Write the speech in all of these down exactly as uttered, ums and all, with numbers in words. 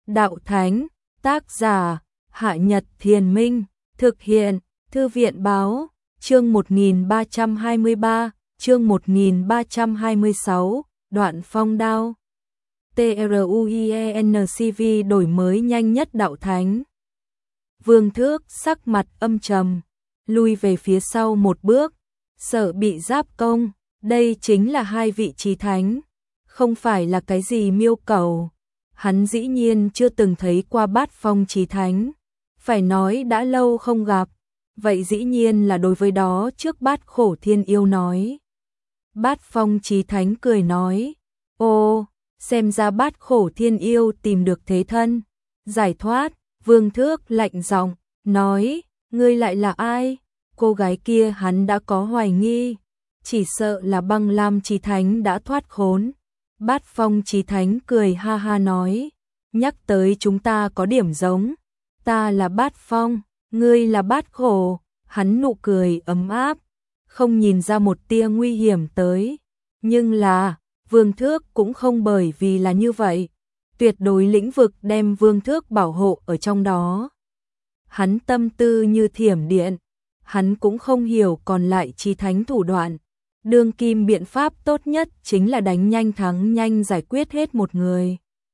đạo thánh, tác giả, Hạ Nhật Thiền Minh, thực hiện, Thư viện Báo, chương một nghìn ba trăm hai mươi ba, chương một nghìn ba trăm hai mươi sáu, đoạn phong đao. TRUIENCV đổi mới nhanh nhất đạo thánh. Vương Thước sắc mặt âm trầm, lui về phía sau một bước, sợ bị giáp công, đây chính là hai vị chí thánh, không phải là cái gì miêu cầu. Hắn dĩ nhiên chưa từng thấy qua Bát Phong chí thánh, phải nói đã lâu không gặp, vậy dĩ nhiên là đối với đó trước Bát Khổ Thiên Yêu nói. Bát Phong chí thánh cười nói, ô, xem ra Bát Khổ Thiên Yêu tìm được thế thân, giải thoát. Vương Thước lạnh giọng nói, ngươi lại là ai? Cô gái kia hắn đã có hoài nghi, chỉ sợ là Băng Lam chí thánh đã thoát khốn. Bát Phong chí thánh cười ha ha nói, nhắc tới chúng ta có điểm giống, ta là Bát Phong, ngươi là Bát Khổ. Hắn nụ cười ấm áp, không nhìn ra một tia nguy hiểm tới, nhưng là Vương Thước cũng không bởi vì là như vậy, tuyệt đối lĩnh vực đem Vương Thước bảo hộ ở trong đó. Hắn tâm tư như thiểm điện, hắn cũng không hiểu còn lại chí thánh thủ đoạn. Đương kim biện pháp tốt nhất chính là đánh nhanh thắng nhanh, giải quyết hết một người.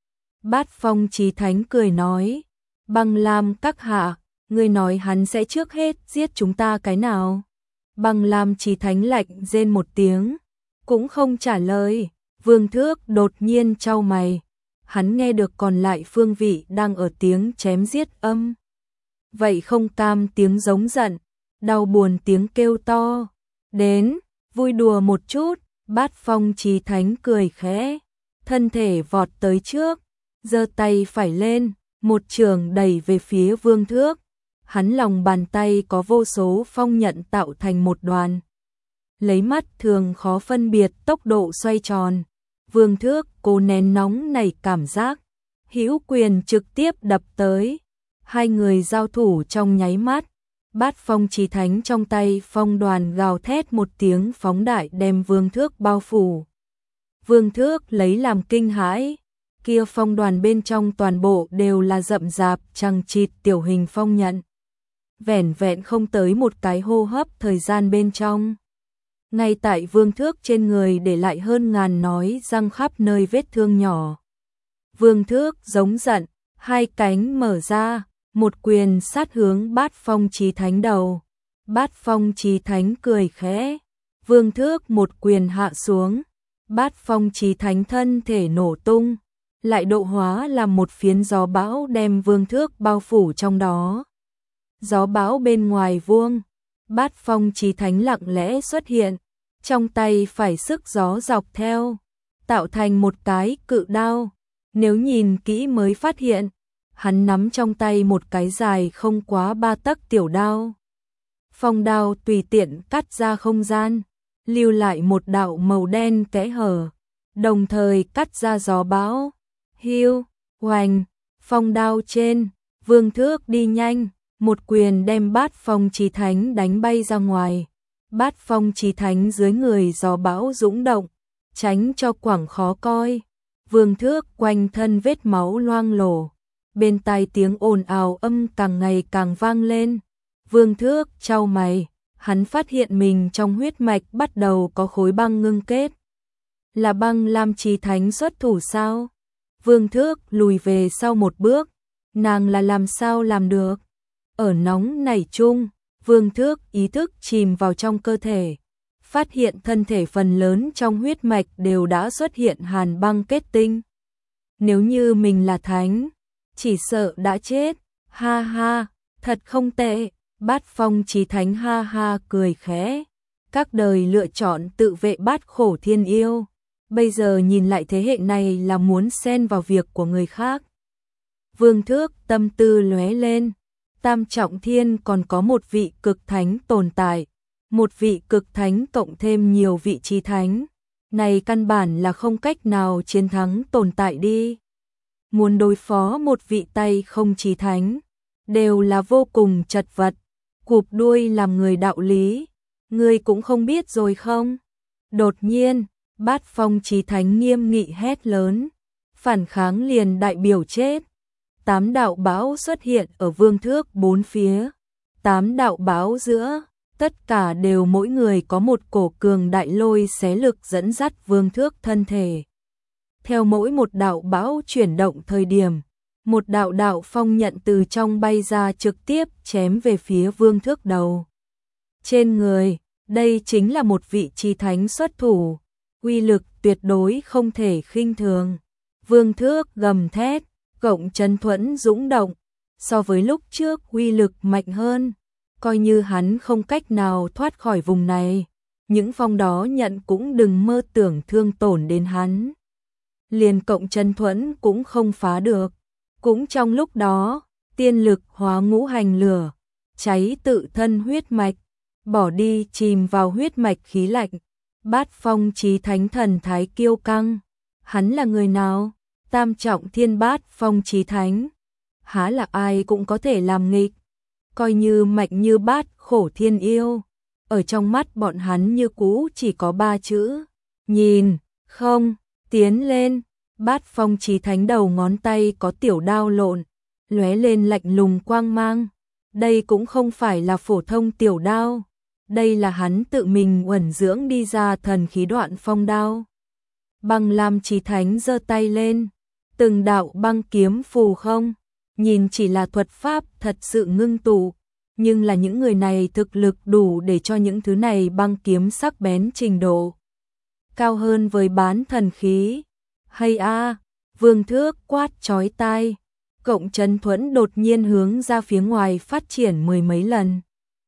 Bát Phong chí thánh cười nói, Băng Lam các hạ, ngươi nói hắn sẽ trước hết giết chúng ta cái nào? Băng Lam chí thánh lạnh rên một tiếng, cũng không trả lời. Vương Thước đột nhiên chau mày, hắn nghe được còn lại phương vị đang ở tiếng chém giết âm. Vậy không cam tiếng giống giận, đau buồn tiếng kêu to, đến, vui đùa một chút. Bát Phong chí thánh cười khẽ, thân thể vọt tới trước, giơ tay phải lên, một chưởng đẩy về phía Vương Thước. Hắn lòng bàn tay có vô số phong nhận tạo thành một đoàn, lấy mắt thường khó phân biệt tốc độ xoay tròn. Vương Thước cố nén nóng nảy cảm giác, hữu quyền trực tiếp đập tới, hai người giao thủ trong nháy mắt. Bát Phong chí thánh trong tay phong đoàn gào thét một tiếng phóng đại đem Vương Thước bao phủ. Vương Thước lấy làm kinh hãi, kia phong đoàn bên trong toàn bộ đều là rậm rạp chằng chịt tiểu hình phong nhận. Vẻn vẹn không tới một cái hô hấp thời gian bên trong, ngay tại Vương Thước trên người để lại hơn ngàn nói răng khắp nơi vết thương nhỏ. Vương Thước giống giận, hai cánh mở ra, một quyền sát hướng Bát Phong chí thánh đầu. Bát Phong chí thánh cười khẽ, Vương Thước một quyền hạ xuống, Bát Phong chí thánh thân thể nổ tung, lại độ hóa làm một phiến gió bão đem Vương Thước bao phủ trong đó. Gió bão bên ngoài vuông, Bát Phong chí thánh lặng lẽ xuất hiện, trong tay phải sức gió dọc theo, tạo thành một cái cự đao. Nếu nhìn kỹ mới phát hiện, hắn nắm trong tay một cái dài không quá ba tấc tiểu đao. Phong đao tùy tiện cắt ra không gian, lưu lại một đạo màu đen kẽ hở, đồng thời cắt ra gió bão. Hiu, hoành, phong đao trên, Vương Thước đi nhanh, một quyền đem Bát Phong chí thánh đánh bay ra ngoài. Bát Phong chí thánh dưới người gió bão dũng động, tránh cho quảng khó coi. Vương Thước quanh thân vết máu loang lổ, bên tai tiếng ồn ào âm càng ngày càng vang lên. Vương Thước chau mày, hắn phát hiện mình trong huyết mạch bắt đầu có khối băng ngưng kết. Là Băng Lam chí thánh xuất thủ sao? Vương Thước lùi về sau một bước, nàng là làm sao làm được? Ở nóng nảy chung, Vương Thước ý thức chìm vào trong cơ thể, phát hiện thân thể phần lớn trong huyết mạch đều đã xuất hiện hàn băng kết tinh. Nếu như mình là thánh, chỉ sợ đã chết. Ha ha, thật không tệ. Bát Phong chí thánh ha ha cười khẽ, các đời lựa chọn tự vệ Bát Khổ Thiên Yêu, bây giờ nhìn lại thế hệ này là muốn xen vào việc của người khác. Vương Thước tâm tư lóe lên, Tam Trọng Thiên còn có một vị cực thánh tồn tại, một vị cực thánh cộng thêm nhiều vị chí thánh, này căn bản là không cách nào chiến thắng tồn tại đi. Muốn đối phó một vị tay không chí thánh, đều là vô cùng chật vật, cụp đuôi làm người đạo lý, ngươi cũng không biết rồi không? Đột nhiên, Bát Phong chí thánh nghiêm nghị hét lớn, phản kháng liền đại biểu chết. Tám đạo bão xuất hiện ở vương thước bốn phía. Tám đạo bão giữa, tất cả đều mỗi người có một cổ cường đại lôi xé lực dẫn dắt vương thước thân thể. Theo mỗi một đạo bão chuyển động thời điểm, một đạo đạo phong nhận từ trong bay ra trực tiếp chém về phía vương thước đầu. Trên người, đây chính là một vị chí thánh xuất thủ, uy lực tuyệt đối không thể khinh thường. Vương thước gầm thét, cộng chân thuẫn dũng động, so với lúc trước uy lực mạnh hơn, coi như hắn không cách nào thoát khỏi vùng này, những phong đó nhận cũng đừng mơ tưởng thương tổn đến hắn. Liền cộng chân thuẫn cũng không phá được. Cũng trong lúc đó, tiên lực hóa ngũ hành lửa, cháy tự thân huyết mạch, bỏ đi chìm vào huyết mạch khí lạnh. Bát phong chí thánh thần thái kiêu căng. Hắn là người nào? Tam trọng thiên bát phong chí thánh. Há là ai cũng có thể làm nghịch. Coi như mạnh như bát khổ thiên yêu. Ở trong mắt bọn hắn như cũ chỉ có ba chữ. Nhìn, không, tiến lên. Bát phong chí thánh đầu ngón tay có tiểu đao lộn, lóe lên lạnh lùng quang mang. Đây cũng không phải là phổ thông tiểu đao. Đây là hắn tự mình uẩn dưỡng đi ra thần khí Đoạn Phong đao. Băng Lam chí thánh giơ tay lên, từng đạo băng kiếm phù không, nhìn chỉ là thuật pháp thật sự ngưng tụ, nhưng là những người này thực lực đủ để cho những thứ này băng kiếm sắc bén trình độ cao hơn với bán thần khí. Hay a, vương thước quát chói tai, cộng chấn thuẫn đột nhiên hướng ra phía ngoài phát triển mười mấy lần.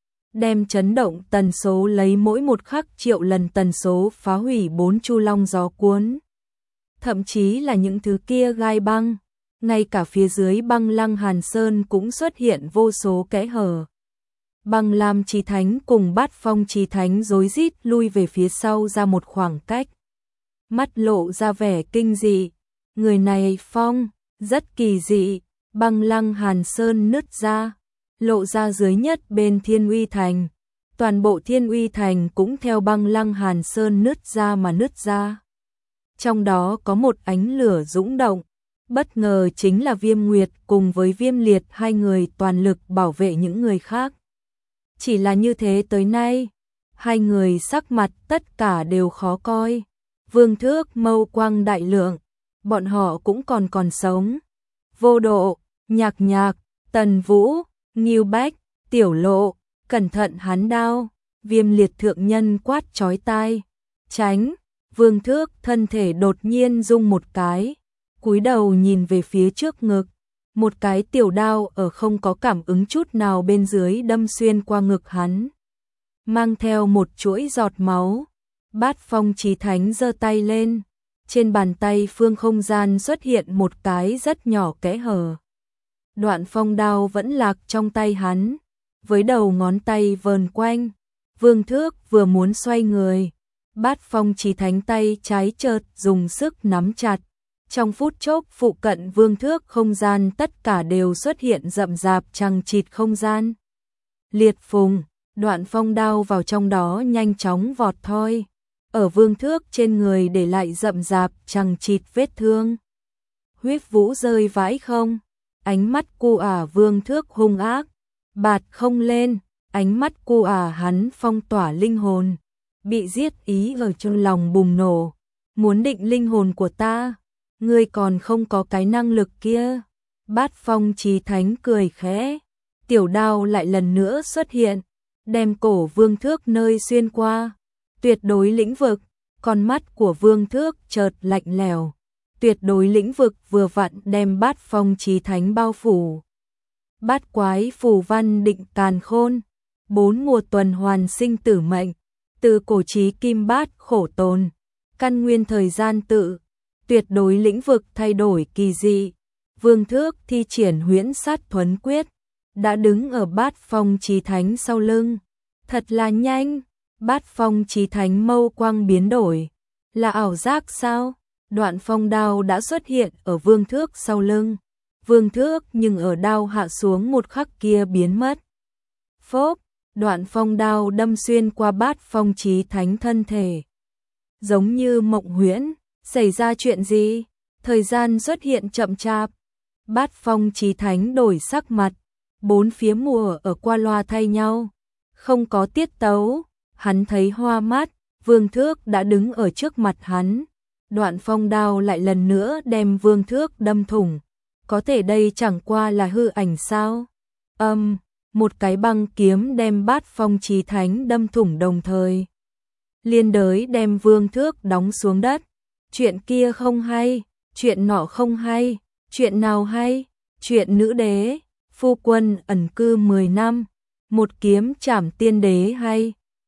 Đem chấn động tần số lấy mỗi một khắc triệu lần tần số phá hủy bốn chu long gió cuốn. Thậm chí là những thứ kia gai băng, ngay cả phía dưới băng lăng Hàn Sơn cũng xuất hiện vô số kẽ hở. Băng Lam chí thánh cùng Bát phong chí thánh rối rít lui về phía sau ra một khoảng cách. Mắt lộ ra vẻ kinh dị, người này phong, rất kỳ dị. Băng lăng Hàn Sơn nứt ra, lộ ra dưới nhất bên Thiên Uy Thành. Toàn bộ Thiên Uy Thành cũng theo băng lăng Hàn Sơn nứt ra mà nứt ra. Trong đó có một ánh lửa dũng động, bất ngờ chính là Viêm Nguyệt cùng với Viêm Liệt hai người toàn lực bảo vệ những người khác. Chỉ là như thế tới nay, hai người sắc mặt tất cả đều khó coi. Vương thước mâu quang đại lượng, bọn họ cũng còn còn sống. Vô độ, nhạc nhạc, tần vũ, nghiêu bách, tiểu lộ, cẩn thận hắn đao. Viêm Liệt thượng nhân quát chói tai, tránh. Vương thước thân thể đột nhiên rung một cái, cúi đầu nhìn về phía trước ngực. Một cái tiểu đao ở không có cảm ứng chút nào bên dưới đâm xuyên qua ngực hắn, mang theo một chuỗi giọt máu. Bát phong chí thánh giơ tay lên, trên bàn tay phương không gian xuất hiện một cái rất nhỏ kẽ hở. Đoạn phong đao vẫn lạc trong tay hắn, với đầu ngón tay vờn quanh. Vương thước vừa muốn xoay người, Bát phong chí thánh tay trái chợt dùng sức nắm chặt. Trong phút chốc phụ cận vương thước không gian tất cả đều xuất hiện rậm rạp chằng chịt không gian. Liệt phùng, đoạn phong đao vào trong đó nhanh chóng vọt thoi. Ở vương thước trên người để lại rậm rạp chằng chịt vết thương. Huyết vũ rơi vãi không, ánh mắt cu ả vương thước hung ác, bạt không lên, ánh mắt cu ả hắn phong tỏa linh hồn. Bị giết ý ở trong lòng bùng nổ, muốn định linh hồn của ta, ngươi còn không có cái năng lực kia. Bát phong chí thánh cười khẽ, tiểu đao lại lần nữa xuất hiện, đem cổ vương thước nơi xuyên qua. Tuyệt đối lĩnh vực, con mắt của vương thước chợt lạnh lẽo. Tuyệt đối lĩnh vực vừa vặn đem bát phong chí thánh bao phủ. Bát quái phù văn định càn khôn, bốn mùa tuần hoàn sinh tử mệnh, từ cổ chí kim bát khổ tồn, căn nguyên thời gian tự. Tuyệt đối lĩnh vực thay đổi kỳ dị. Vương thước thi triển huyễn sát thuấn quyết, đã đứng ở bát phong chí thánh sau lưng. Thật là nhanh. Bát phong chí thánh mâu quang biến đổi, là ảo giác sao? Đoạn phong đao đã xuất hiện ở vương thước sau lưng. Vương thước nhưng ở đao hạ xuống một khắc kia biến mất. Phốp, đoạn phong đao đâm xuyên qua bát phong chí thánh thân thể. Giống như mộng huyễn, xảy ra chuyện gì? Thời gian xuất hiện chậm chạp. Bát Phong Chí Thánh đổi sắc mặt, bốn phía mùa ở qua loa thay nhau, không có tiết tấu, hắn thấy hoa mắt, Vương Thước đã đứng ở trước mặt hắn, đoạn phong đao lại lần nữa đem Vương Thước đâm thủng, có thể đây chẳng qua là hư ảnh sao? Âm, um, một cái băng kiếm đem Bát Phong Chí Thánh đâm thủng đồng thời, liên đới đem Vương Thước đóng xuống đất. Chuyện kia không hay, chuyện nọ không hay, chuyện nào hay? Chuyện nữ đế, phu quân ẩn cư mười năm, một kiếm chảm tiên đế hay?